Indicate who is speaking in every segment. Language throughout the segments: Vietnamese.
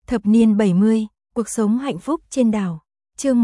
Speaker 1: Thập niên 70, cuộc sống hạnh phúc trên đảo. Chương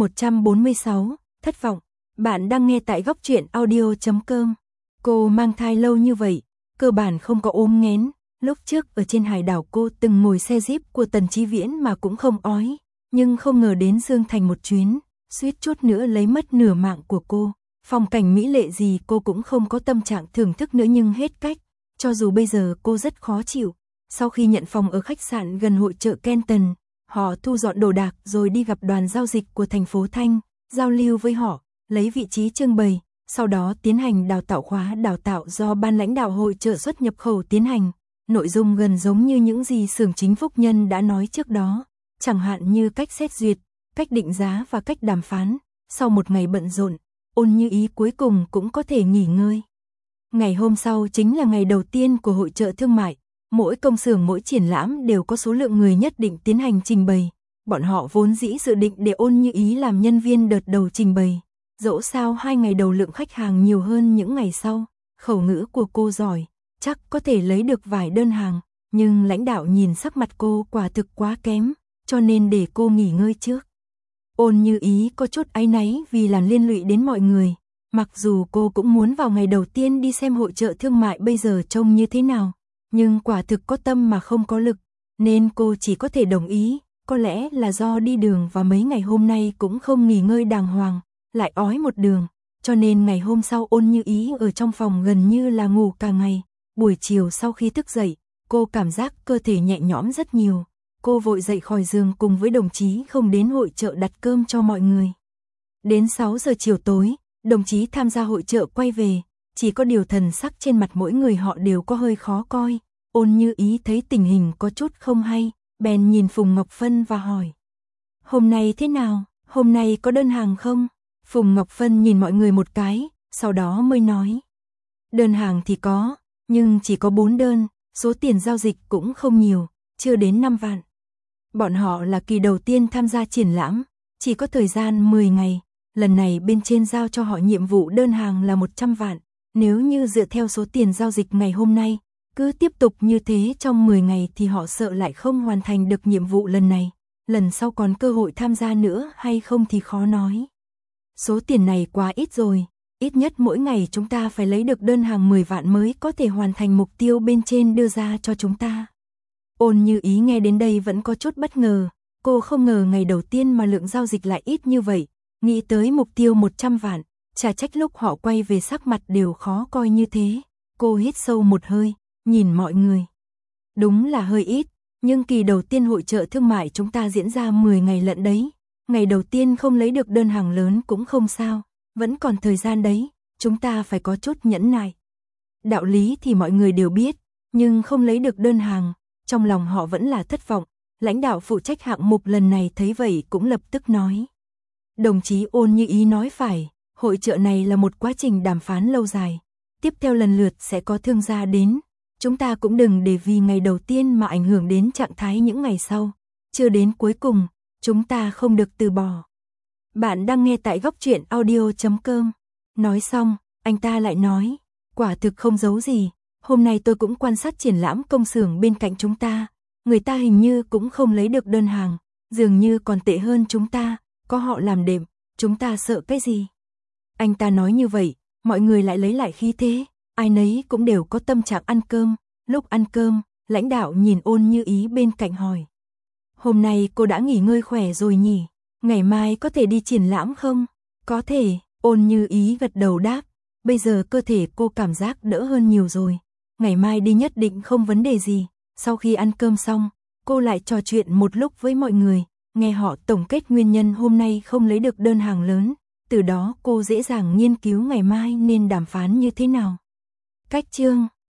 Speaker 1: 146, thất vọng. Bạn đang nghe tại góc truyện audio.com. Cô mang thai lâu như vậy, cơ bản không có ốm nghén. Lúc trước ở trên hải đảo cô từng ngồi xe jeep của Tần Chí Viễn mà cũng không ói. Nhưng không ngờ đến Dương Thành một chuyến, suýt chút nữa lấy mất nửa mạng của cô. Phong cảnh mỹ lệ gì cô cũng không có tâm trạng thưởng thức nữa nhưng hết cách. Cho dù bây giờ cô rất khó chịu. Sau khi nhận phòng ở khách sạn gần hội chợ Kenton, họ thu dọn đồ đạc rồi đi gặp đoàn giao dịch của thành phố Thanh, giao lưu với họ, lấy vị trí trưng bày, sau đó tiến hành đào tạo khóa đào tạo do ban lãnh đạo hội chợ xuất nhập khẩu tiến hành. Nội dung gần giống như những gì xưởng chính Phúc Nhân đã nói trước đó, chẳng hạn như cách xét duyệt, cách định giá và cách đàm phán. Sau một ngày bận rộn, Ôn Như Ý cuối cùng cũng có thể nghỉ ngơi. Ngày hôm sau chính là ngày đầu tiên của hội chợ thương mại. Mỗi công xưởng mỗi triển lãm đều có số lượng người nhất định tiến hành trình bày. Bọn họ vốn dĩ dự định để Ôn Như Ý làm nhân viên đợt đầu trình bày. Dẫu sao 2 ngày đầu lượng khách hàng nhiều hơn những ngày sau. Khẩu ngữ của cô giỏi, chắc có thể lấy được vài đơn hàng. Nhưng lãnh đạo nhìn sắc mặt cô quả thực quá kém, cho nên để cô nghỉ ngơi trước. Ôn Như Ý có chút áy náy vì làm liên lụy đến mọi người. Mặc dù cô cũng muốn vào ngày đầu tiên đi xem hội chợ thương mại bây giờ trông như thế nào. Nhưng quả thực có tâm mà không có lực, nên cô chỉ có thể đồng ý. Có lẽ là do đi đường và mấy ngày hôm nay cũng không nghỉ ngơi đàng hoàng, lại ói một đường. Cho nên ngày hôm sau Ôn Như Ý ở trong phòng gần như là ngủ cả ngày. Buổi chiều sau khi thức dậy, cô cảm giác cơ thể nhẹ nhõm rất nhiều. Cô vội dậy khỏi giường cùng với đồng chí không đến hội chợ đặt cơm cho mọi người. Đến 6 giờ chiều tối, đồng chí tham gia hội chợ quay về. Chỉ có điều thần sắc trên mặt mỗi người họ đều có hơi khó coi. Ôn Như Ý thấy tình hình có chút không hay, bèn nhìn Phùng Ngọc Phân và hỏi. Hôm nay thế nào? Hôm nay có đơn hàng không? Phùng Ngọc Phân nhìn mọi người một cái, sau đó mới nói. Đơn hàng thì có, nhưng chỉ có 4 đơn, số tiền giao dịch cũng không nhiều, chưa đến 5 vạn. Bọn họ là kỳ đầu tiên tham gia triển lãm, chỉ có thời gian 10 ngày. Lần này bên trên giao cho họ nhiệm vụ đơn hàng là 100 vạn. Nếu như dựa theo số tiền giao dịch ngày hôm nay, cứ tiếp tục như thế trong 10 ngày thì họ sợ lại không hoàn thành được nhiệm vụ lần này. Lần sau còn cơ hội tham gia nữa hay không thì khó nói. Số tiền này quá ít rồi, ít nhất mỗi ngày chúng ta phải lấy được đơn hàng 10 vạn mới có thể hoàn thành mục tiêu bên trên đưa ra cho chúng ta. Ôn Như Ý nghe đến đây vẫn có chút bất ngờ, cô không ngờ ngày đầu tiên mà lượng giao dịch lại ít như vậy, nghĩ tới mục tiêu 100 vạn. Chả trách lúc họ quay về sắc mặt đều khó coi như thế. Cô hít sâu một hơi, nhìn mọi người. Đúng là hơi ít, nhưng kỳ đầu tiên hội chợ thương mại chúng ta diễn ra 10 ngày lận đấy. Ngày đầu tiên không lấy được đơn hàng lớn cũng không sao, vẫn còn thời gian đấy, chúng ta phải có chút nhẫn nại. Đạo lý thì mọi người đều biết, nhưng không lấy được đơn hàng, trong lòng họ vẫn là thất vọng. Lãnh đạo phụ trách hạng mục lần này thấy vậy cũng lập tức nói. Đồng chí Ôn Như Ý nói phải. Hội chợ này là một quá trình đàm phán lâu dài. Tiếp theo lần lượt sẽ có thương gia đến. Chúng ta cũng đừng để vì ngày đầu tiên mà ảnh hưởng đến trạng thái những ngày sau. Chưa đến cuối cùng, chúng ta không được từ bỏ. Bạn đang nghe tại góc truyện audio.com. Nói xong, anh ta lại nói. Quả thực không giấu gì. Hôm nay tôi cũng quan sát triển lãm công xưởng bên cạnh chúng ta. Người ta hình như cũng không lấy được đơn hàng. Dường như còn tệ hơn chúng ta. Có họ làm đệm, chúng ta sợ cái gì? Anh ta nói như vậy, mọi người lại lấy lại khí thế, ai nấy cũng đều có tâm trạng ăn cơm. Lúc ăn cơm, lãnh đạo nhìn Ôn Như Ý bên cạnh hỏi. Hôm nay cô đã nghỉ ngơi khỏe rồi nhỉ? Ngày mai có thể đi triển lãm không? Có thể, Ôn Như Ý gật đầu đáp. Bây giờ cơ thể cô cảm giác đỡ hơn nhiều rồi. Ngày mai đi nhất định không vấn đề gì. Sau khi ăn cơm xong, cô lại trò chuyện một lúc với mọi người. Nghe họ tổng kết nguyên nhân hôm nay không lấy được đơn hàng lớn. Từ đó cô dễ dàng nghiên cứu ngày mai nên đàm phán như thế nào. Cách chương